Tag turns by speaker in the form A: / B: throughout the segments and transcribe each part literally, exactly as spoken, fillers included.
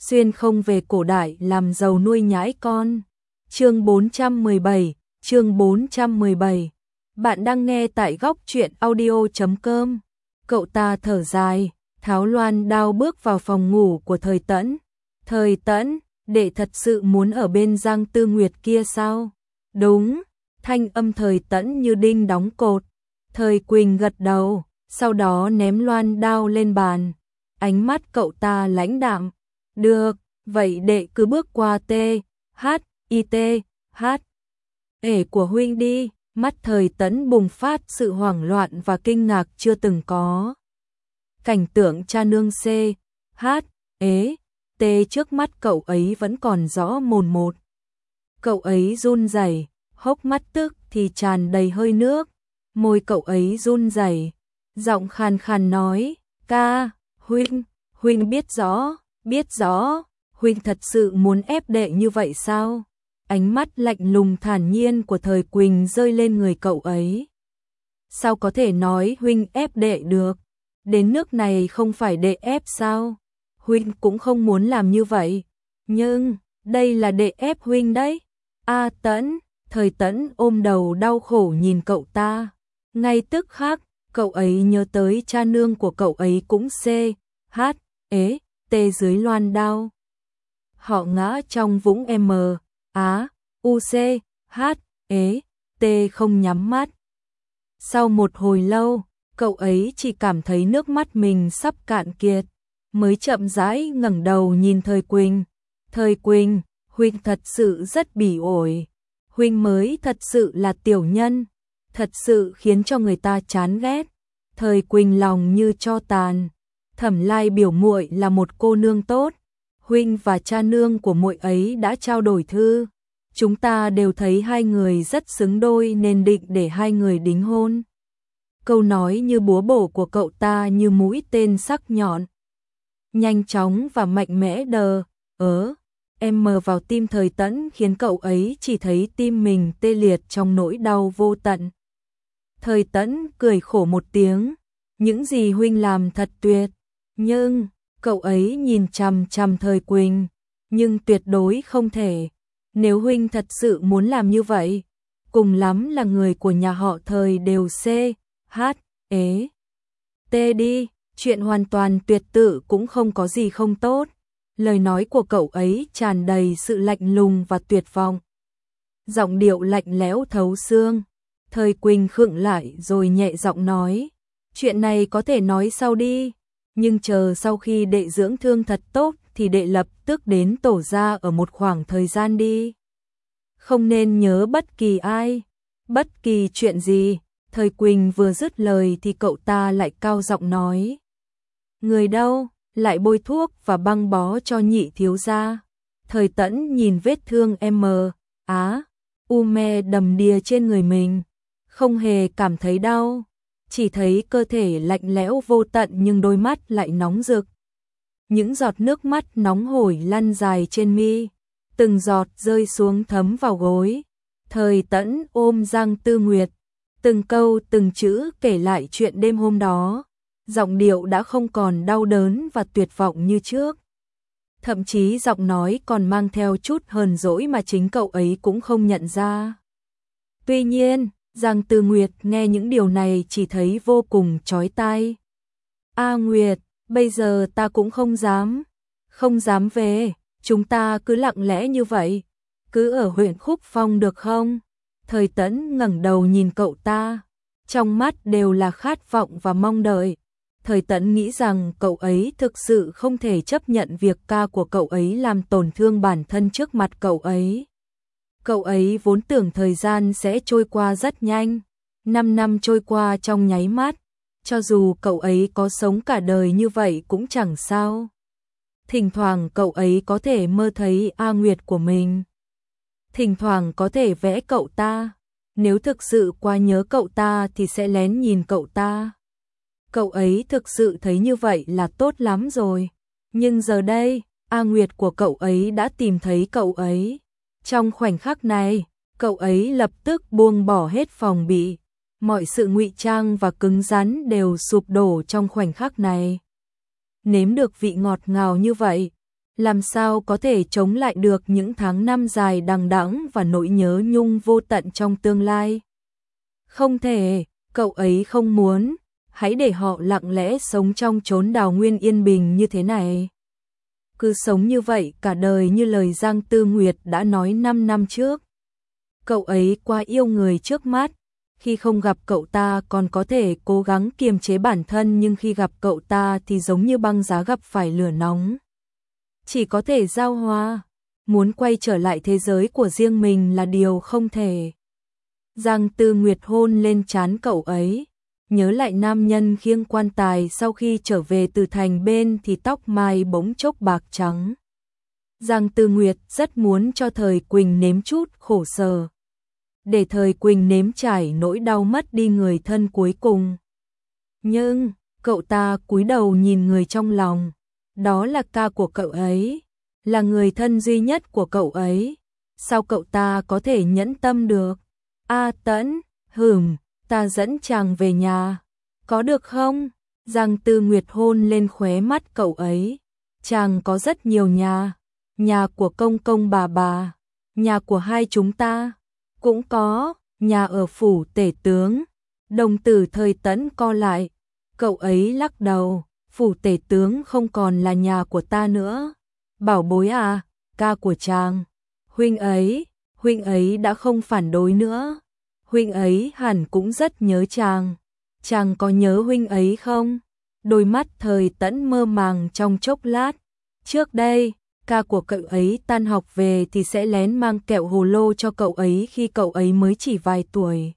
A: xuyên không về cổ đại làm giàu nuôi nhãi con. Chương bốn trăm mười bảy, chương bốn trăm mười bảy. Bạn đang nghe tại góc truyện audio chấm com. Cậu ta thở dài, tháo loan đao bước vào phòng ngủ của Thời Tẫn. Thời Tẫn, đệ thật sự muốn ở bên Giang Tư Nguyệt kia sao? Đúng, thanh âm Thời Tẫn như đinh đóng cột. Thời Quỳnh gật đầu, sau đó ném loan đao lên bàn. Ánh mắt cậu ta lãnh đạm. Được, vậy đệ cứ bước qua T, H, I T, H. Ể của huynh đi. Mắt Thời Tẫn bùng phát sự hoảng loạn và kinh ngạc chưa từng có. Cảnh tượng cha nương C, H, ế, T trước mắt cậu ấy vẫn còn rõ mồn một. Cậu ấy run rẩy, hốc mắt tức thì tràn đầy hơi nước. Môi cậu ấy run rẩy, giọng khàn khàn nói, ca, huynh, huynh biết rõ, biết rõ, huynh thật sự muốn ép đệ như vậy sao? Ánh mắt lạnh lùng thản nhiên của Thời Quỳnh rơi lên người cậu ấy. Sao có thể nói huynh ép đệ được? Đến nước này không phải đệ ép sao? Huynh cũng không muốn làm như vậy. Nhưng, đây là đệ ép huynh đấy. A Tẫn, Thời Tẫn ôm đầu đau khổ nhìn cậu ta. Ngay tức khắc, cậu ấy nhớ tới cha nương của cậu ấy cũng C, H, ế, T dưới loan đao. Họ ngã trong vũng M, Á, U C, H, ế, T không nhắm mắt. Sau một hồi lâu, cậu ấy chỉ cảm thấy nước mắt mình sắp cạn kiệt, mới chậm rãi ngẩng đầu nhìn Thời Quỳnh. Thời Quỳnh, huynh thật sự rất bỉ ổi. Huynh mới thật sự là tiểu nhân, thật sự khiến cho người ta chán ghét. Thời Quỳnh lòng như tro tàn. Thẩm Lai biểu muội là một cô nương tốt. Huynh và cha nương của muội ấy đã trao đổi thư. Chúng ta đều thấy hai người rất xứng đôi nên định để hai người đính hôn. Câu nói như búa bổ của cậu ta như mũi tên sắc nhọn. Nhanh chóng và mạnh mẽ đờ, ớ, em mờ vào tim Thời Tẫn khiến cậu ấy chỉ thấy tim mình tê liệt trong nỗi đau vô tận. Thời Tẫn cười khổ một tiếng, những gì huynh làm thật tuyệt, nhưng, cậu ấy nhìn chằm chằm Thời Quỳnh, nhưng tuyệt đối không thể. Nếu huynh thật sự muốn làm như vậy, cùng lắm là người của nhà họ Thời đều C, H, ế, T đi, chuyện hoàn toàn tuyệt tự cũng không có gì không tốt. Lời nói của cậu ấy tràn đầy sự lạnh lùng và tuyệt vọng. Giọng điệu lạnh lẽo thấu xương. Thời Quỳnh khựng lại rồi nhẹ giọng nói, chuyện này có thể nói sau đi, nhưng chờ sau khi đệ dưỡng thương thật tốt thì đệ lập tức đến tổ gia ở một khoảng thời gian đi. Không nên nhớ bất kỳ ai, bất kỳ chuyện gì. Thời Quỳnh vừa dứt lời thì cậu ta lại cao giọng nói, người đâu, lại bôi thuốc và băng bó cho nhị thiếu gia. Thời Tẫn nhìn vết thương M, Á, U me đầm đìa trên người mình, không hề cảm thấy đau, chỉ thấy cơ thể lạnh lẽo vô tận nhưng đôi mắt lại nóng rực. Những giọt nước mắt nóng hổi lăn dài trên mi, từng giọt rơi xuống thấm vào gối. Thời Tẫn ôm Giang Tư Nguyệt, từng câu từng chữ kể lại chuyện đêm hôm đó, giọng điệu đã không còn đau đớn và tuyệt vọng như trước. Thậm chí giọng nói còn mang theo chút hờn dỗi mà chính cậu ấy cũng không nhận ra. Tuy nhiên, Giang Tư Nguyệt nghe những điều này chỉ thấy vô cùng chói tai. A Nguyệt, bây giờ ta cũng không dám, không dám về, chúng ta cứ lặng lẽ như vậy, cứ ở huyện Khúc Phong được không? Thời Tẫn ngẩng đầu nhìn cậu ta, trong mắt đều là khát vọng và mong đợi. Thời Tẫn nghĩ rằng cậu ấy thực sự không thể chấp nhận việc ca của cậu ấy làm tổn thương bản thân trước mặt cậu ấy. Cậu ấy vốn tưởng thời gian sẽ trôi qua rất nhanh, năm năm trôi qua trong nháy mắt, cho dù cậu ấy có sống cả đời như vậy cũng chẳng sao. Thỉnh thoảng cậu ấy có thể mơ thấy A Nguyệt của mình. Thỉnh thoảng có thể vẽ cậu ta, nếu thực sự quá nhớ cậu ta thì sẽ lén nhìn cậu ta. Cậu ấy thực sự thấy như vậy là tốt lắm rồi. Nhưng giờ đây, A Nguyệt của cậu ấy đã tìm thấy cậu ấy. Trong khoảnh khắc này, cậu ấy lập tức buông bỏ hết phòng bị. Mọi sự ngụy trang và cứng rắn đều sụp đổ trong khoảnh khắc này. Nếm được vị ngọt ngào như vậy, làm sao có thể chống lại được những tháng năm dài đằng đẵng và nỗi nhớ nhung vô tận trong tương lai. Không thể, cậu ấy không muốn, hãy để họ lặng lẽ sống trong chốn đào nguyên yên bình như thế này. Cứ sống như vậy cả đời như lời Giang Tư Nguyệt đã nói năm năm trước. Cậu ấy quá yêu người trước mắt, khi không gặp cậu ta còn có thể cố gắng kiềm chế bản thân, nhưng khi gặp cậu ta thì giống như băng giá gặp phải lửa nóng. Chỉ có thể giao hòa, muốn quay trở lại thế giới của riêng mình là điều không thể. Giang Tư Nguyệt hôn lên trán cậu ấy, nhớ lại nam nhân khiêng quan tài sau khi trở về từ thành bên thì tóc mai bỗng chốc bạc trắng. Giang Tư Nguyệt rất muốn cho Thời Quỳnh nếm chút khổ sở, để Thời Quỳnh nếm trải nỗi đau mất đi người thân cuối cùng. Nhưng, cậu ta cúi đầu nhìn người trong lòng, đó là ca của cậu ấy, là người thân duy nhất của cậu ấy. Sao cậu ta có thể nhẫn tâm được? A Tẫn, hửm, ta dẫn chàng về nhà, có được không? Giang Tư Nguyệt hôn lên khóe mắt cậu ấy. Chàng có rất nhiều nhà, nhà của công công bà bà, nhà của hai chúng ta, cũng có, nhà ở phủ tể tướng. Đồng tử Thời Tẫn co lại, cậu ấy lắc đầu, phủ tể tướng không còn là nhà của ta nữa. Bảo bối à, ca của chàng, huynh ấy, huynh ấy đã không phản đối nữa. Huynh ấy hẳn cũng rất nhớ chàng. Chàng có nhớ huynh ấy không? Đôi mắt Thời Tẫn mơ màng trong chốc lát. Trước đây, ca của cậu ấy tan học về thì sẽ lén mang kẹo hồ lô cho cậu ấy khi cậu ấy mới chỉ vài tuổi.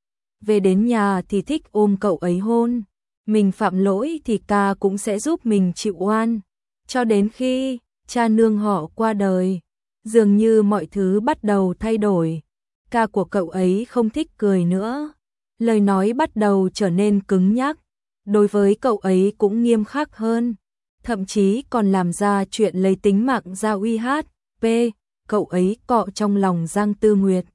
A: Về đến nhà thì thích ôm cậu ấy hôn. Mình phạm lỗi thì ca cũng sẽ giúp mình chịu oan. Cho đến khi cha nương họ qua đời, dường như mọi thứ bắt đầu thay đổi. Ca của cậu ấy không thích cười nữa, lời nói bắt đầu trở nên cứng nhắc, đối với cậu ấy cũng nghiêm khắc hơn, thậm chí còn làm ra chuyện lấy tính mạng ra uy hát. P. Cậu ấy cọ trong lòng Giang Tư Nguyệt.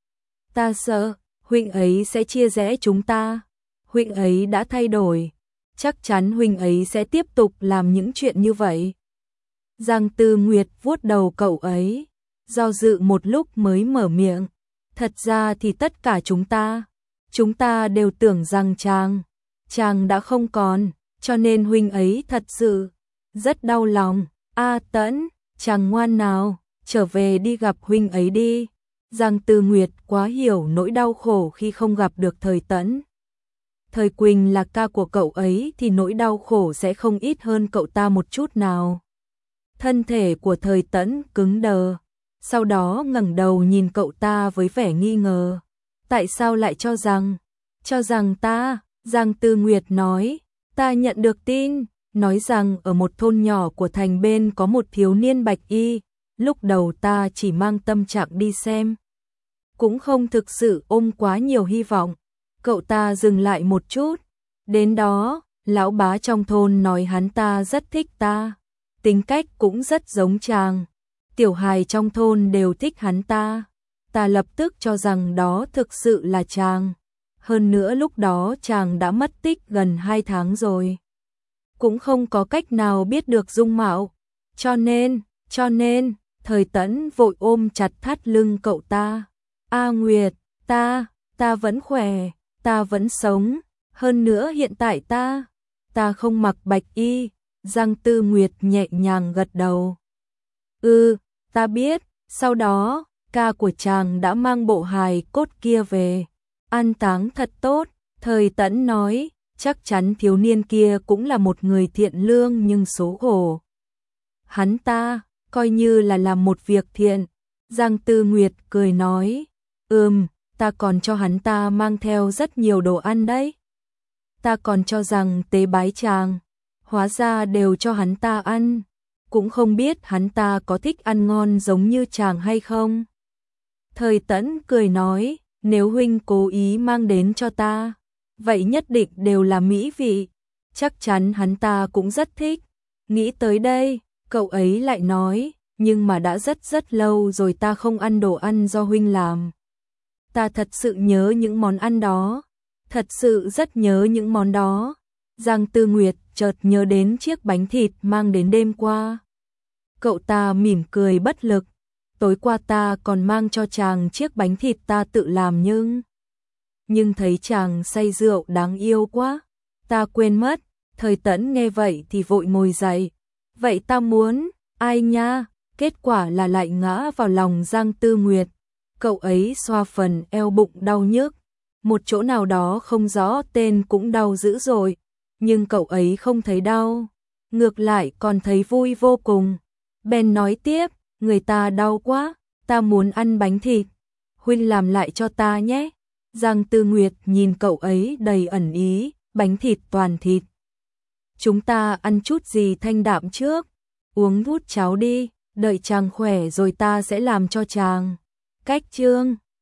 A: Ta sợ, huynh ấy sẽ chia rẽ chúng ta. Huynh ấy đã thay đổi, chắc chắn huynh ấy sẽ tiếp tục làm những chuyện như vậy. Giang Tư Nguyệt vuốt đầu cậu ấy, do dự một lúc mới mở miệng. Thật ra thì tất cả chúng ta, chúng ta đều tưởng rằng chàng, chàng đã không còn, cho nên huynh ấy thật sự rất đau lòng. A Tẫn, chàng ngoan nào, trở về đi gặp huynh ấy đi. Giang Tư Nguyệt quá hiểu nỗi đau khổ khi không gặp được Thời Tẫn. Thời Quỳnh là ca của cậu ấy thì nỗi đau khổ sẽ không ít hơn cậu ta một chút nào. Thân thể của Thời Tẫn cứng đờ, sau đó ngẩng đầu nhìn cậu ta với vẻ nghi ngờ. Tại sao lại cho rằng, cho rằng ta, Giang Tư Nguyệt nói, ta nhận được tin, nói rằng ở một thôn nhỏ của thành bên có một thiếu niên bạch y, lúc đầu ta chỉ mang tâm trạng đi xem. Cũng không thực sự ôm quá nhiều hy vọng. Cậu ta dừng lại một chút, đến đó, lão bá trong thôn nói hắn ta rất thích ta, tính cách cũng rất giống chàng. Tiểu hài trong thôn đều thích hắn ta. Ta lập tức cho rằng đó thực sự là chàng. Hơn nữa lúc đó chàng đã mất tích gần hai tháng rồi. Cũng không có cách nào biết được dung mạo. Cho nên, cho nên, Thời Tẫn vội ôm chặt thắt lưng cậu ta. A Nguyệt, ta, ta vẫn khỏe, ta vẫn sống. Hơn nữa hiện tại ta, ta không mặc bạch y. Giang Tư Nguyệt nhẹ nhàng gật đầu. Ừ, ta biết, sau đó, ca của chàng đã mang bộ hài cốt kia về. An táng thật tốt, Thời Tẫn nói, chắc chắn thiếu niên kia cũng là một người thiện lương nhưng số khổ. Hắn ta, coi như là làm một việc thiện. Giang Tư Nguyệt cười nói, ừm, ta còn cho hắn ta mang theo rất nhiều đồ ăn đấy. Ta còn cho rằng tế bái chàng, hóa ra đều cho hắn ta ăn. Cũng không biết hắn ta có thích ăn ngon giống như chàng hay không. Thời Tẫn cười nói, nếu huynh cố ý mang đến cho ta, vậy nhất định đều là mỹ vị, chắc chắn hắn ta cũng rất thích. Nghĩ tới đây, cậu ấy lại nói, nhưng mà đã rất rất lâu rồi ta không ăn đồ ăn do huynh làm. Ta thật sự nhớ những món ăn đó, thật sự rất nhớ những món đó. Giang Tư Nguyệt chợt nhớ đến chiếc bánh thịt mang đến đêm qua. Cậu ta mỉm cười bất lực. Tối qua ta còn mang cho chàng chiếc bánh thịt ta tự làm nhưng... Nhưng thấy chàng say rượu đáng yêu quá. Ta quên mất. Thời Tẫn nghe vậy thì vội ngồi dậy. Vậy ta muốn... Ai nha? Kết quả là lại ngã vào lòng Giang Tư Nguyệt. Cậu ấy xoa phần eo bụng đau nhức. Một chỗ nào đó không rõ tên cũng đau dữ rồi. Nhưng cậu ấy không thấy đau. Ngược lại còn thấy vui vô cùng. Bèn nói tiếp, người ta đau quá, ta muốn ăn bánh thịt. Huynh làm lại cho ta nhé. Giang Tư Nguyệt nhìn cậu ấy đầy ẩn ý, bánh thịt toàn thịt. Chúng ta ăn chút gì thanh đạm trước, uống hút cháo đi, đợi chàng khỏe rồi ta sẽ làm cho chàng. Cách chương